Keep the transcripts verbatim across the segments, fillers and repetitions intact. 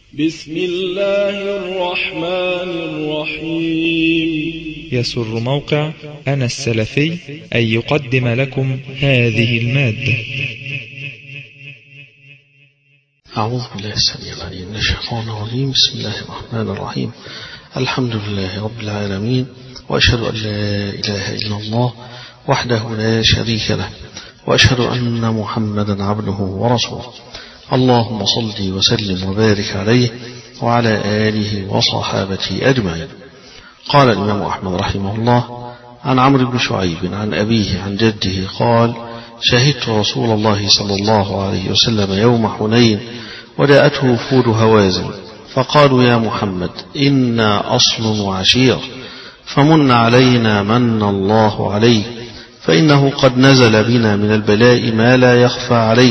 بسم الله الرحمن الرحيم. يسر موقع أنا السلفي أن يقدم لكم هذه المادة. أعوذ بالله السميع العليم من الشيطان الرجيم. بسم الله الرحمن الرحيم. الحمد لله رب العالمين، وأشهد أن لا إله إلا الله وحده لا شريك له، وأشهد أن محمدا عبده ورسوله. اللهم صل وسلم وبارك عليه وعلى آله وصحابته أجمعين. قال الإمام أحمد رحمه الله عن عمرو بن شعيب عن أبيه عن جده قال: شهدت رسول الله صلى الله عليه وسلم يوم حنين وجاءته وفود هوازن فقالوا: يا محمد، إنا أصل وعشيرة، فمن علينا من الله عليه، فإنه قد نزل بنا من البلاء ما لا يخفى عليه.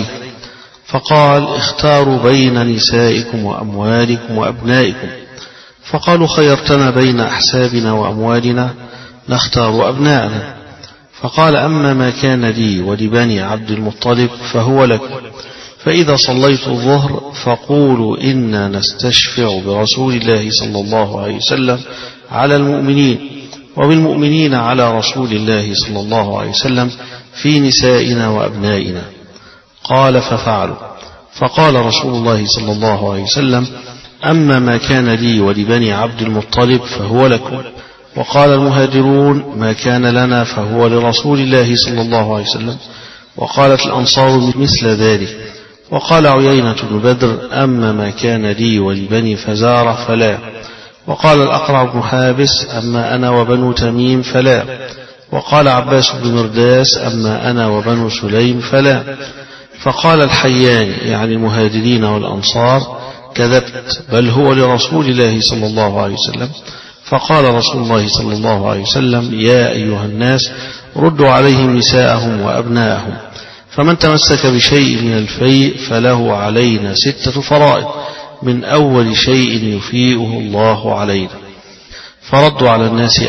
فقال: اختاروا بين نسائكم وأموالكم وأبنائكم. فقالوا: خيرتنا بين أحسابنا وأموالنا، نختار أبناءنا. فقال: أما ما كان لي ولبني عبد المطلب فهو لكم، فإذا صليت الظهر فقولوا: إنا نستشفع برسول الله صلى الله عليه وسلم على المؤمنين، وبالمؤمنين على رسول الله صلى الله عليه وسلم في نسائنا وأبنائنا. قال: ففعلوا. فقال رسول الله صلى الله عليه وسلم: أما ما كان لي ولبني عبد المطلب فهو لكم. وقال المهاجرون: ما كان لنا فهو لرسول الله صلى الله عليه وسلم. وقالت الأنصار مثل ذلك. وقال عيينة بن بدر: أما ما كان لي ولبني فزارة فلا. وقال الأقرع بن حابس: أما أنا وبنو تميم فلا. وقال عباس بن مرداس: أما أنا وبنو سليم فلا. فقال الحيان يعني المهاجرين والأنصار: كذبت، بل هو لرسول الله صلى الله عليه وسلم. فقال رسول الله صلى الله عليه وسلم: يا أيها الناس، ردوا عليهم نساءهم وأبناءهم، فمن تمسك بشيء من الفيء فله علينا ستة فرائض، من أول شيء يفيئه الله علينا. فردوا على الناس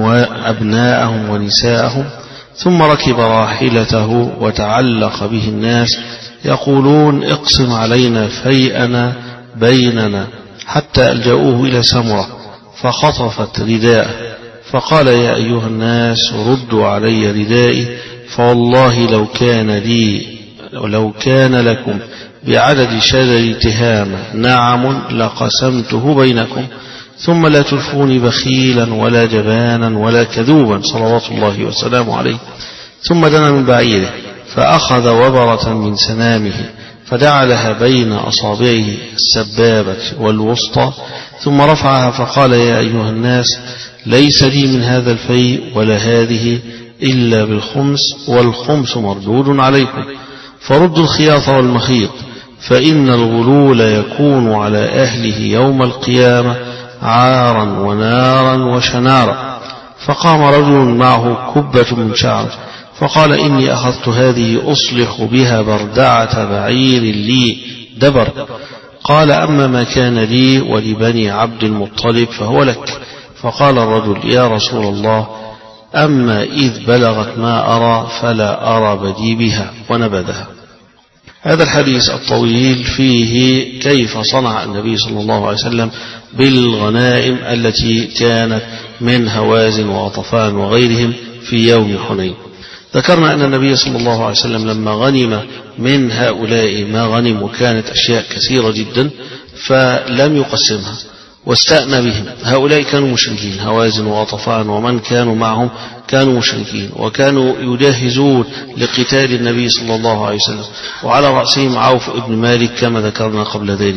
أبناءهم ونساءهم، ثم ركب راحلته وتعلق به الناس يقولون: اقسم علينا فيئنا بيننا، حتى ألجأوه إلى سمرة فخطفت رداءه. فقال: يا أيها الناس، ردوا علي ردائي، فوالله لو كان لي ولو كان لكم بعدد شجر تهامة نعم لقسمته بينكم، ثم لا تلفوني بخيلا ولا جبانا ولا كذوبا صلوات الله وسلامه عليه. ثم دنا من بعيره فأخذ وبرة من سنامه فجعلها بين أصابعه السبابة والوسطى، ثم رفعها فقال: يا أيها الناس، ليس لي من هذا الفيء ولا هذه إلا بالخمس، والخمس مردود عليكم، فردوا الخياط والمخيط، فإن الغلول يكون على أهله يوم القيامة عارا ونارا وشنارا. فقام رجل معه كبة من شعر فقال: إني أخذت هذه أصلح بها بردعة بعير لي دبر. قال: أما ما كان لي ولبني عبد المطلب فهو لك. فقال الرجل: يا رسول الله، أما إذ بلغت ما أرى فلا أرى بدي بها، ونبذها. هذا الحديث الطويل فيه كيف صنع النبي صلى الله عليه وسلم بالغنائم التي كانت من هوازن وغطفان وغيرهم في يوم حنين. ذكرنا أن النبي صلى الله عليه وسلم لما غنم من هؤلاء ما غنم، وكانت أشياء كثيرة جدا، فلم يقسمها واستأنى بهم. هؤلاء كانوا مشركين، هوازن وغطفان ومن كانوا معهم كانوا مشركين، وكانوا يجهزون لقتال النبي صلى الله عليه وسلم، وعلى رأسهم عوف بن مالك كما ذكرنا قبل ذلك.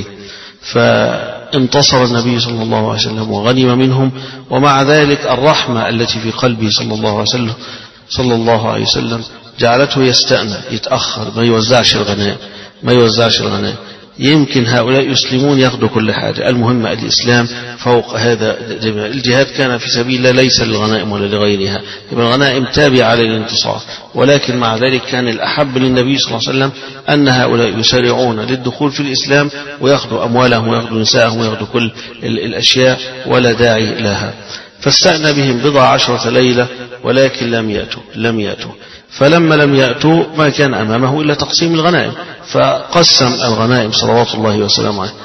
فانتصر النبي صلى الله عليه وسلم وغنم منهم، ومع ذلك الرحمة التي في قلبه صلى الله عليه وسلم صلى الله عليه وسلم جعلته يستأنى، يتأخر، ما يوزعش الغنائم ما يوزعش الغنائم يمكن هؤلاء يسلمون ياخذوا كل حاجة، المهم الإسلام فوق هذا. الجهاد كان في سبيل الله ليس للغنائم ولا لغيرها، الغنائم تابعة للانتصار، ولكن مع ذلك كان الأحب للنبي صلى الله عليه وسلم أن هؤلاء يسارعون للدخول في الإسلام ويأخذوا أموالهم ويأخذوا نساءهم ويأخذوا كل الأشياء ولا داعي لها. فاستأنى بهم بضع عشرة ليلة ولكن لم يأتوا لم يأتوا فلما لم يأتوا ما كان أمامه إلا تقسيم الغنائم، فقسم الغنائم صلوات الله وسلامه عليه.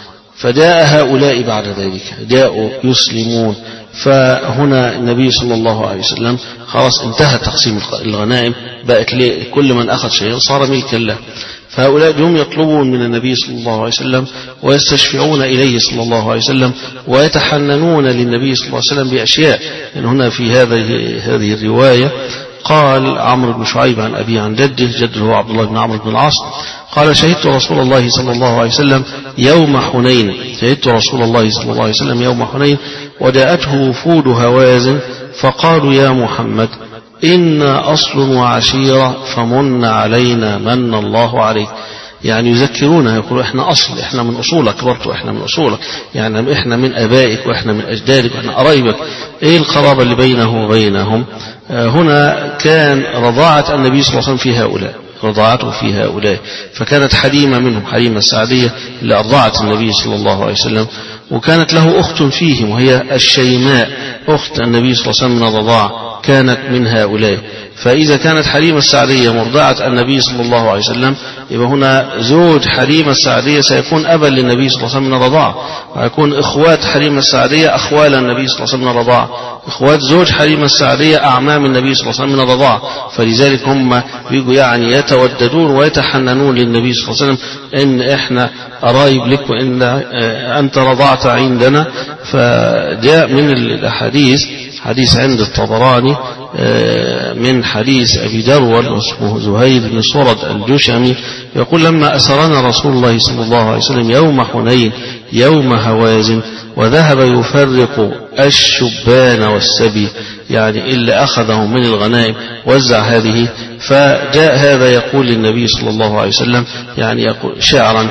فجاء هؤلاء بعد ذلك جاءوا يسلمون، فهنا النبي صلى الله عليه وسلم خلاص انتهى تقسيم الغنائم، بقت كل من أخذ شيئا صار ملكا له. فهؤلاء هم يطلبون من النبي صلى الله عليه وسلم ويستشفعون إليه صلى الله عليه وسلم ويتحننون للنبي صلى الله عليه وسلم بأشياء. يعني هنا في هذه هذه الرواية قال عمرو بن شعيب عن أبي عن جده، جده هو عبد الله بن عمرو بن العاص، قال شهدت رسول الله صلى الله عليه وسلم يوم حنين شهدت رسول الله صلى الله عليه وسلم يوم حنين وجاءته وفود هوازن فقالوا يا محمد إنا أصل وعشيرة فمن علينا من الله عليك. يعني يذكرونه يقولوا احنا أصل، احنا من أصولك برضو، احنا من أصولك، يعني احنا من أبائك واحنا من أجدادك واحنا قرايبك. ايه القرابة اللي بينه وبينهم؟ آه هنا كان رضاعة النبي صلى الله عليه وسلم في هؤلاء، رضاعته في هؤلاء، فكانت حليمة منهم، حليمة السعدية اللي أرضعت النبي صلى الله عليه وسلم، وكانت له أخت فيهم وهي الشيماء أخت النبي صلى الله عليه وسلم من الرضاعة، كانت من هؤلاء. فإذا كانت حليمة السعدية مرضعة النبي صلى الله عليه وسلم، يبقى هنا زوج حليمة السعدية سيكون أبا للنبي صلى الله عليه وسلم من الرضاعة، ويكون إخوات حليمة السعدية أخوال النبي صلى الله عليه وسلم من الرضاعة، إخوات زوج حليمة السعدية أعمام النبي صلى الله عليه وسلم من الرضاعة. فلذلك هم بيجوا يعني يتوددون ويتحننون للنبي صلى الله عليه وسلم إن إحنا قرايب لك وإن أنت رضعت عندنا. فجاء من الأحاديث حديث عند الطبراني من حديث أبي دروال واسمه زهير بن سرد الجشمي يقول لما أسرنا رسول الله صلى الله عليه وسلم يوم حنين يوم هوازن وذهب يفرق الشبان والسبي، يعني اللي أخذهم من الغنائم وزع هذه، فجاء هذا يقول للنبي صلى الله عليه وسلم يعني يقول شعرا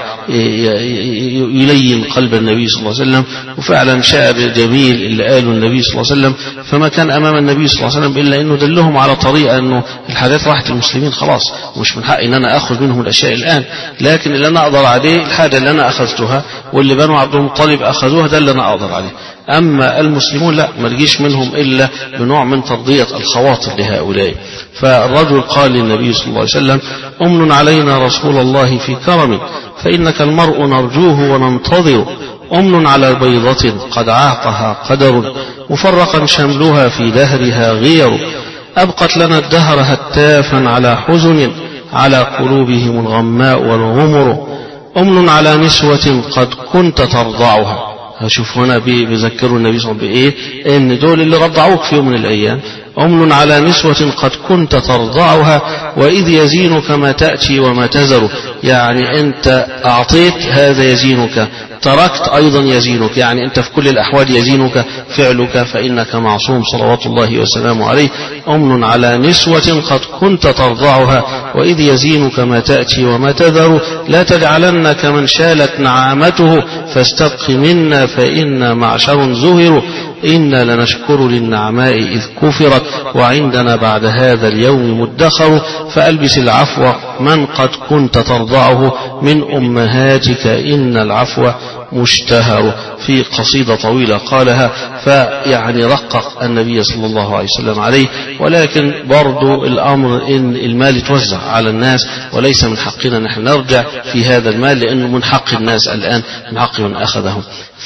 يلين قلب النبي صلى الله عليه وسلم، وفعلا شعر جميل اللي قاله النبي صلى الله عليه وسلم. فما كان أمام النبي صلى الله عليه وسلم إلا أنه دلهم على طريقة أنه الحاجات راحت المسلمين خلاص، مش من حقي أن أنا أخذ منهم الأشياء الآن، لكن اللي أنا أقدر عليه الحاجة اللي أنا أخذتها واللي بنو عبد المطلب أخذوها ده اللي أنا أقدر عليه. أما المسلمون لا، ما رجيش منهم إلا بنوع من ترضية الخواطر لهؤلاء. فالرجل قال للنبي صلى الله عليه وسلم أمن علينا رسول الله في كرم فإنك المرء نرجوه وننتظر، أمن على بيضة قد عاقها قدر مفرقا شملها في دهرها غير، أبقت لنا الدهر هتافا على حزن على قلوبهم الغماء والغمر، أمن على نسوة قد كنت ترضعها. هشوف هنا بيذكروا النبي صلى الله عليه وسلم بإيه؟ إن دول اللي رضعوك في يوم من الأيام. أمن على نسوة قد كنت ترضعها وإذ يزينك ما تأتي وما تذر، يعني أنت أعطيت هذا يزينك، تركت أيضا يزينك، يعني أنت في كل الأحوال يزينك فعلك فإنك معصوم صلوات الله وسلامه عليه. أمن على نسوة قد كنت ترضعها وإذ يزينك ما تأتي وما تذر، لا تجعلن كمن شالت نعامته فاستبق منا فإنا معشر زهر، إنا لنشكر للنعماء إذ كفرت وعندنا بعد هذا اليوم مدخر، فألبس العفو من قد كنت ترضعه من أمهاتك إن العفو مشتهر. في قصيدة طويلة قالها، فيعني رقق النبي صلى الله عليه وسلم عليه. ولكن برضو الأمر إن المال يتوزع على الناس وليس من حقنا نحن نرجع في هذا المال، لأنه من حق الناس الآن، من حق من أخذهم.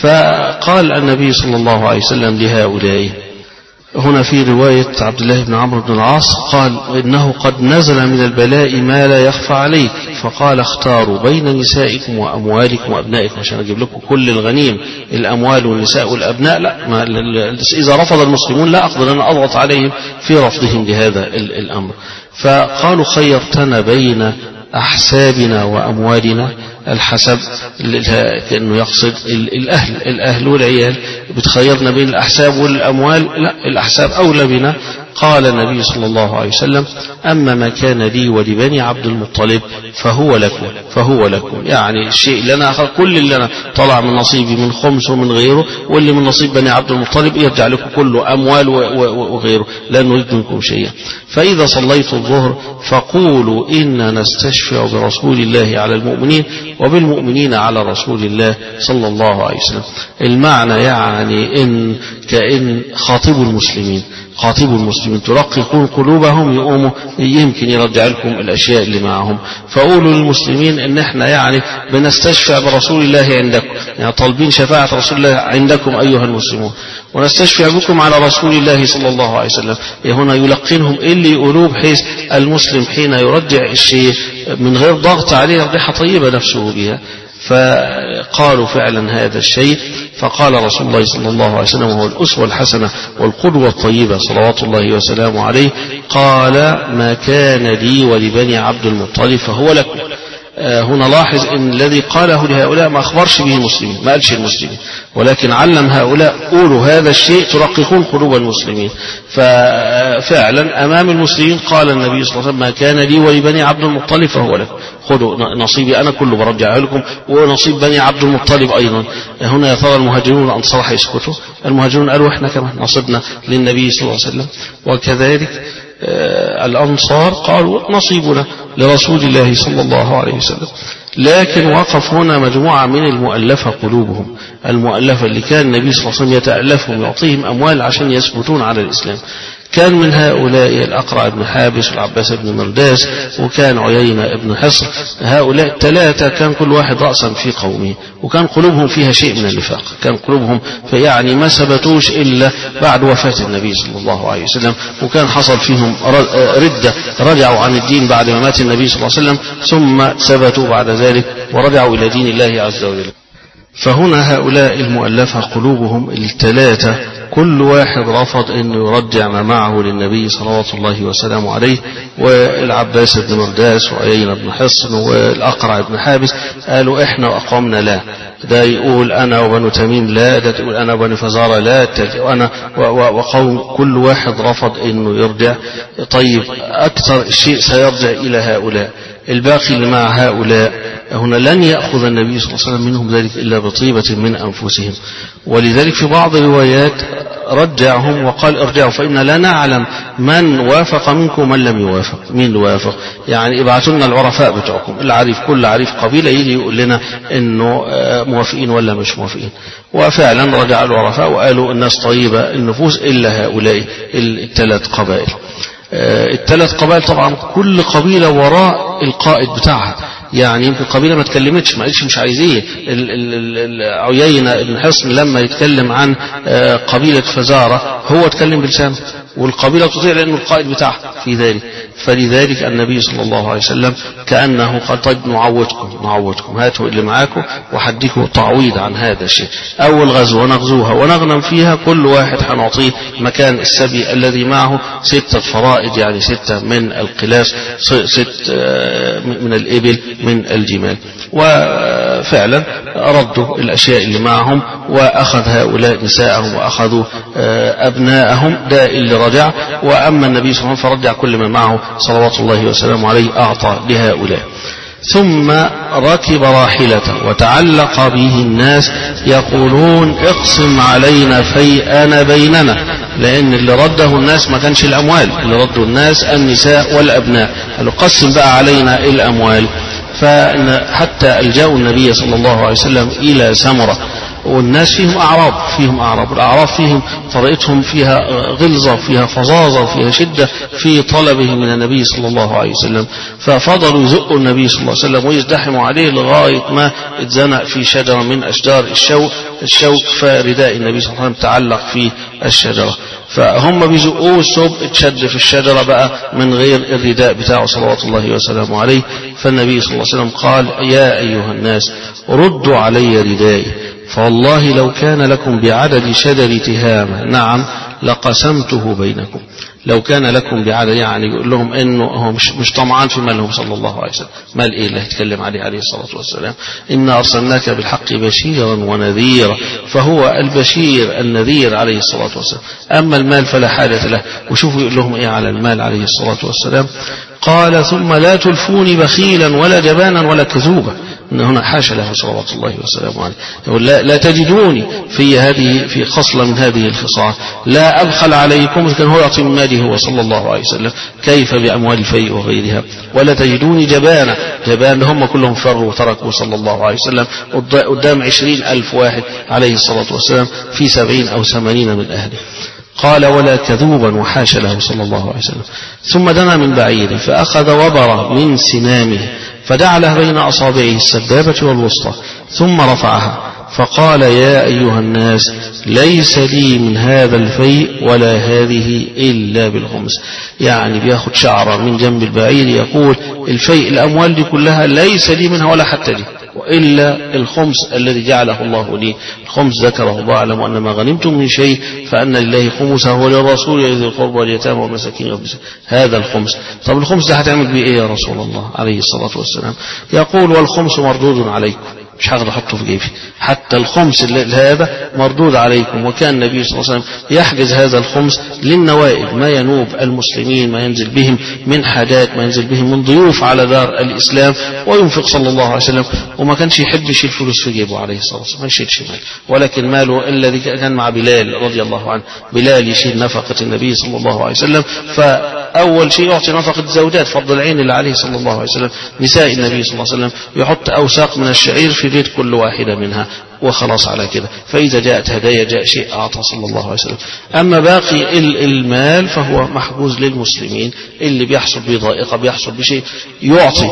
فقال النبي صلى الله عليه وسلم لهؤلاء، هنا في رواية عبد الله بن عمرو بن العاص قال إنه قد نزل من البلاء ما لا يخفى عليك، فقال اختاروا بين نسائكم وأموالكم وأبنائكم، عشان أجيب لكم كل الغنيم الأموال والنساء والأبناء، لا ما إذا رفض المسلمون لا أقدر أن أضغط عليهم في رفضهم لهذا الأمر. فقالوا خيرتنا بين أحسابنا وأموالنا، الحسب كأنه يقصد الأهل الأهل والعيال، بتخيرنا بين الأحساب والأموال، لا الأحساب أولى بنا. قال النبي صلى الله عليه وسلم أما ما كان لي ولبني عبد المطلب فهو لكم فهو لكم، يعني الشيء اللي أنا أخذ كل اللي أنا طلع من نصيبي من خمس ومن غيره، واللي من نصيب بني عبد المطلب يرجع لكم كله أموال وغيره، لا نريد منكم شيئا. فإذا صليت الظهر فقولوا إنا نستشفع برسول الله على المؤمنين وبالمؤمنين على رسول الله صلى الله عليه وسلم. المعنى يعني إن كأن خاطبوا المسلمين قاطبوا المسلمين ترققون قلوبهم، يقوموا يمكن يرجع لكم الأشياء اللي معهم. فقولوا للمسلمين إن إحنا يعني بنستشفع برسول الله عندكم، يعني طالبين شفاعة رسول الله عندكم أيها المسلمون، ونستشفع بكم على رسول الله صلى الله عليه وسلم. هنا يلقنهم إيه اللي يقولوه، بحيث المسلم حين يرجع الشيء من غير ضغط عليه رجحة طيبة نفسه بها. فقالوا فعلا هذا الشيء. فقال رسول الله صلى الله عليه وسلم وهو الأسوة الحسنة والقدوة الطيبة صلوات الله وسلامه عليه، قال: ما كان لي ولبني عبد المطلب فهو لكم. هنا لاحظ ان الذي قاله لهؤلاء ما اخبرش به المسلمين، ما قالش المسلمين، ولكن علم هؤلاء قولوا هذا الشيء ترققون قلوب المسلمين. ففعلا امام المسلمين قال النبي صلى الله عليه وسلم: ما كان لي ولبني عبد المطلب فهو لكم، خذوا نصيبي انا كله برجعه لكم، ونصيب بني عبد المطلب ايضا. هنا يا ترى المهاجرون والانصار هيسكتوا؟ المهاجرون قالوا احنا كمان نصيبنا للنبي صلى الله عليه وسلم، وكذلك الأنصار قالوا نصيبنا لرسول الله صلى الله عليه وسلم. لكن وقف هنا مجموعة من المؤلفة قلوبهم، المؤلفة اللي كان النبي صلى الله عليه وسلم يتألفهم يعطيهم أموال عشان يثبتون على الإسلام. كان من هؤلاء الأقرع بن حابس والعباس بن مرداس وكان عيينة بن حصن. هؤلاء الثلاثة كان كل واحد رأسا في قومه، وكان قلوبهم فيها شيء من النفاق، كان قلوبهم فيعني ما ثبتوش إلا بعد وفاة النبي صلى الله عليه وسلم، وكان حصل فيهم ردة، رجعوا عن الدين بعد ما مات النبي صلى الله عليه وسلم، ثم ثبتوا بعد ذلك ورجعوا إلى دين الله عز وجل. فهنا هؤلاء المؤلفة قلوبهم الثلاثة كل واحد رفض أنه يرجع ما معه للنبي صلوات الله وسلامه عليه. والعباس بن مرداس وعيينة بن حصن والأقرع بن حابس قالوا إحنا وأقومنا لا، ده يقول أنا وبنو تميم لا، ده تقول أنا وبنو فزارة لا، وأنا وقوم كل واحد رفض أنه يرجع. طيب أكثر الشيء سيرجع إلى هؤلاء، الباقي اللي مع هؤلاء هنا لن يأخذ النبي صلى الله عليه وسلم منهم ذلك إلا بطيبة من أنفسهم. ولذلك في بعض الروايات رجعهم وقال ارجعوا فإن لا نعلم من وافق منكم ومن لم يوافق. مين وافق؟ يعني ابعثوا لنا العرفاء بتوعكم، العريف كل عريف قبيلة يجي يقول لنا انه موافقين ولا مش موافقين. وفعلا رجع العرفاء وقالوا الناس طيبة النفوس إلا هؤلاء الثلاث قبائل. الثلاث قبائل طبعا كل قبيلة وراء القائد بتاعها، يعني يمكن قبيلة ما تكلمتش، ما قالتش مش عايزين. عيينة بن حصن لما يتكلم عن قبيلة فزارة هو اتكلم بلسانه، والقبيلة تطيع لأنه القائد بتاعها في ذلك. فلذلك النبي صلى الله عليه وسلم كأنه قال طيب نعودكم نعودكم هاتوا اللي معاكم وحديكم تعويض عن هذا الشيء. أول غزوة نغزوها ونغنم فيها كل واحد هنعطيه مكان السبي الذي معه ستة فرائد، يعني ستة من القلاس، ست من الإبل من الجمال. وفعلا ردوا الأشياء اللي معهم وأخذ هؤلاء نساءهم وأخذوا أبناءهم، ده اللي رجع. وأما النبي صلى الله عليه وسلم فرجع كل من معه صلوات الله وسلامه عليه أعطى لهؤلاء. ثم ركب راحلته وتعلق به الناس يقولون اقسم علينا فيئنا بيننا، لأن اللي رده الناس ما كانش الأموال، اللي رده الناس النساء والأبناء، قالوا قسم بقى علينا الأموال. فحتى ألجأوا النبي صلى الله عليه وسلم إلى سمرة، والناس فيهم أعراب فيهم أعراب الأعراب فيهم طريقتهم فيها غلظة فيها فظاظة فيها شدة في طلبه من النبي صلى الله عليه وسلم. ففضلوا يزقوا النبي صلى الله عليه وسلم ويزدحموا عليه لغاية ما اتزنق في شجرة من أشجار الشوك الشوك فرداء النبي صلى الله عليه وسلم تعلق في الشجرة. فهم بيزقوه الثوب اتشد في الشجرة بقى من غير الرداء بتاعه صلوات الله وسلامه عليه. فالنبي صلى الله عليه وسلم قال يا أيها الناس ردوا علي ردائي، فوالله لو كان لكم بعدد شجر تهامة نعم لقسمته بينكم. لو كان لكم بعدد، يعني يقول لهم انه هو مش, مش طمعان في مالهم صلى الله عليه وسلم. مال ايه اللي هيتكلم عليه عليه الصلاة والسلام؟ إنا أرسلناك بالحق بشيرا ونذيرا، فهو البشير النذير عليه الصلاة والسلام. أما المال فلا حاجة له. وشوفوا يقول لهم ايه على المال عليه الصلاة والسلام؟ قال ثم لا تلفوني بخيلا ولا جبانا ولا كذوبا. إن هنا حاشا له صلوات الله وسلامه عليه، يقول لا, لا تجدوني في هذه في خصلة من هذه الخصال، لا أبخل عليكم، كان هو يعطي من ماله هو صلى الله عليه وسلم، كيف بأموال الفيء وغيرها. ولا تجدوني جبانا، جبان هم كلهم فروا وتركوا صلى الله عليه وسلم قدام عشرين ألف واحد عليه الصلاة والسلام في سبعين أو ثمانين من أهله. قال ولا كذوبا وحاش له صلى الله عليه وسلم. ثم دنا من بعيره فأخذ وبرة من سنامه فجعلها بين أصابعه السبابة والوسطى ثم رفعها فقال يا أيها الناس ليس لي من هذا الفيء ولا هذه إلا بالخمس. يعني بياخد شعرة من جنب البعير يقول الفيء الأموال دي كلها ليس لي منها ولا حتى لي وإلا الخمس الذي جعله الله لي. الخمس ذكره الله أعلم أن ما غنمتم من شيء فأن لله خمسه وللرسول ذي القربى واليتامى والمساكين. هذا الخمس. طب الخمس ده هتعمل بيه إيه يا رسول الله عليه الصلاة والسلام؟ يقول والخمس مردود عليكم. مش هقدر احطه في جيبي حتى الخمس هذا مردود عليكم. وكان النبي صلى الله عليه وسلم يحجز هذا الخمس للنوائب ما ينوب المسلمين ما ينزل بهم من حاجات ما ينزل بهم من ضيوف على دار الإسلام وينفق صلى الله عليه وسلم. وما كانش يحب يشيل فلوس في جيبه عليه الصلاة والسلام ما يشيلش مال ولكن ماله الذي كان مع بلال رضي الله عنه. بلال يشيل نفقة النبي صلى الله عليه وسلم فأول شيء يعطي نفقة زوجات فرض العين اللي عليه صلى الله عليه وسلم نساء النبي صلى الله عليه وسلم يحط أوساق من الشعير في بيت كل واحدة منها وخلاص على كده. فإذا جاءت هدايا جاء شيء أعطى صلى الله عليه وسلم. أما باقي المال فهو محجوز للمسلمين اللي بيحصل بضائقة بيحصل بشيء يعطي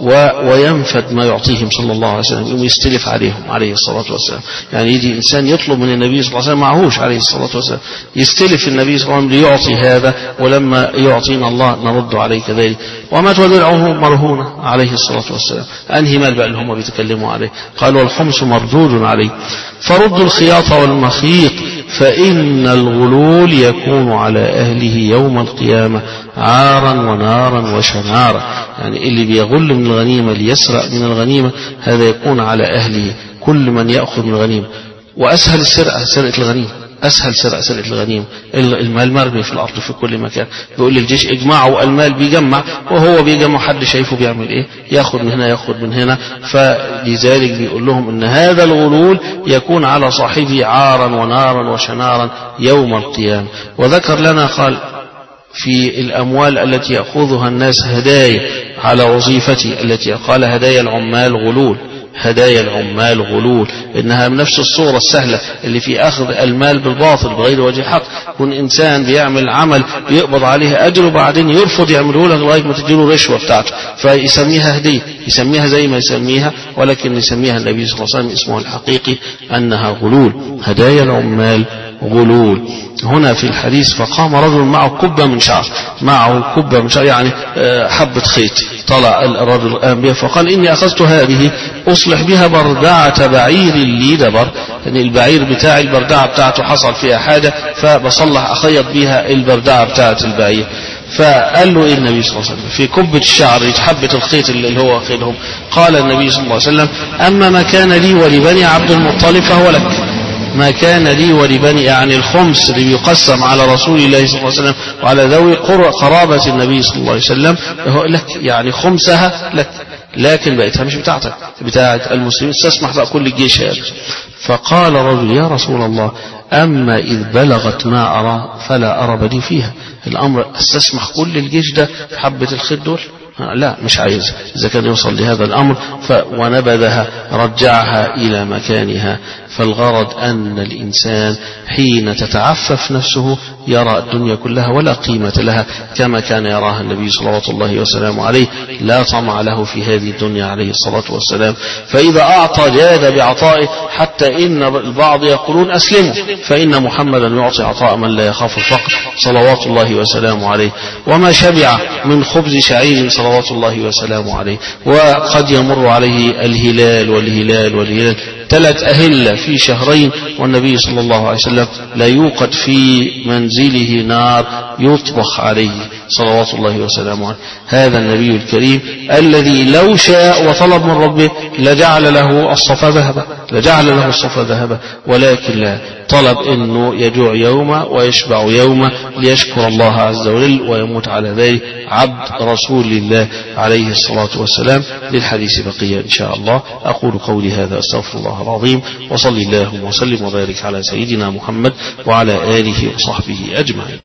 وينفد ما يعطيهم صلى الله عليه وسلم ويستلف عليهم عليه الصلاة والسلام. يعني يجي إنسان يطلب من النبي صلى الله عليه وسلم معهوش عليه الصلاة والسلام يستلف النبي صلى الله عليه وسلم ليعطي هذا ولما يعطينا الله نرد عليه كذلك. وما تودعه مرهونة عليه الصلاة والسلام. أنهي مال بقى اللي هم بيتكلموا عليه قالوا الخمس مردود عليه فرد الخياط والمخيط فإن الغلول يكون على أهله يوم القيامة عارا ونارا وشنارا. يعني اللي بيغل من الغنيمة ليسرق من الغنيمة هذا يكون على أهله كل من يأخذ من الغنيمة. وأسهل السرقة سرقة الغنيمة أسهل سرقة سرقة الغنيمة. المال مرمي في الأرض في كل مكان. بيقول للجيش اجمعوا المال بيجمع وهو بيجمع حد شايفه بيعمل ايه ياخد من هنا ياخد من هنا. فلذلك بيقول لهم ان هذا الغلول يكون على صاحبه عارا ونارا وشنارا يوم القيامة. وذكر لنا قال في الأموال التي يأخذها الناس هدايا على وظيفتي التي قال هدايا العمال غلول هدايا العمال غلول إنها من نفس الصورة السهلة اللي في أخذ المال بالباطل بغير وجه حق. يكون إنسان بيعمل عمل يقبض عليه أجر وبعدين يرفض يعمله لك لغاية ما تديله رشوة بتاعته فيسميها هدية يسميها زي ما يسميها ولكن يسميها النبي صلى الله عليه وسلم اسمه الحقيقي أنها غلول. هدايا العمال غلول. هنا في الحديث فقام رجل معه كبة من شعر معه كبة من شعر يعني حبة خيط طلع الرجل الآن بها فقال إني أخذت هذه أصلح بها بردعة بعير لي دبر. يعني البعير بتاع البردعة بتاعته حصل فيها حاجة فبصلح أخيط بها البردعة بتاعة البعير. فقال له إيه النبي صلى الله عليه وسلم في كبة الشعر حبة الخيط اللي هو أخذهم. قال النبي صلى الله عليه وسلم أما ما كان لي ولبني عبد المطلب فهو لك. ما كان لي ولبني يعني الخمس اللي بيقسم على رسول الله صلى الله عليه وسلم وعلى ذوي قرابة النبي صلى الله عليه وسلم هو لك يعني خمسها لك لكن بقيتها مش بتاعتك بتاعت المسلمين تسمح بقى كل الجيش هذا. فقال رجل يا رسول الله أما إذ بلغت ما أرى فلا أرى بدي فيها. الأمر استسمح كل الجيش ده حبة الخيط دول لا مش عايز. إذا كان يوصل لهذا الأمر ونبذها رجعها إلى مكانها. فالغرض أن الإنسان حين تتعفف نفسه يرى الدنيا كلها ولا قيمة لها كما كان يراها النبي صلوات الله وسلامه عليه لا طمع له في هذه الدنيا عليه الصلاة والسلام. فإذا أعطى جاد بعطائه حتى إن البعض يقولون أسلموا فإن محمدا يعطي عطاء من لا يخاف الفقر صلوات الله وسلامه عليه. وما شبع من خبز شعير صلوات الله وسلامه عليه. وقد يمر عليه الهلال والهلال والهلال ثلاث أهلة في شهرين والنبي صلى الله عليه وسلم لا يوقد في منزله نار يطبخ عليه صلوات الله وسلامه عليه. هذا النبي الكريم الذي لو شاء وطلب من ربه لجعل له الصفا ذهبا لجعل له الصفا ذهبا ولكن لا طلب انه يجوع يوما ويشبع يوما ليشكر الله عز وجل ويموت على ذلك عبد رسول الله عليه الصلاة والسلام. للحديث بقية إن شاء الله. أقول قولي هذا أستغفر الله العظيم وصلي الله وسلم وبارك على سيدنا محمد وعلى آله وصحبه أجمعين.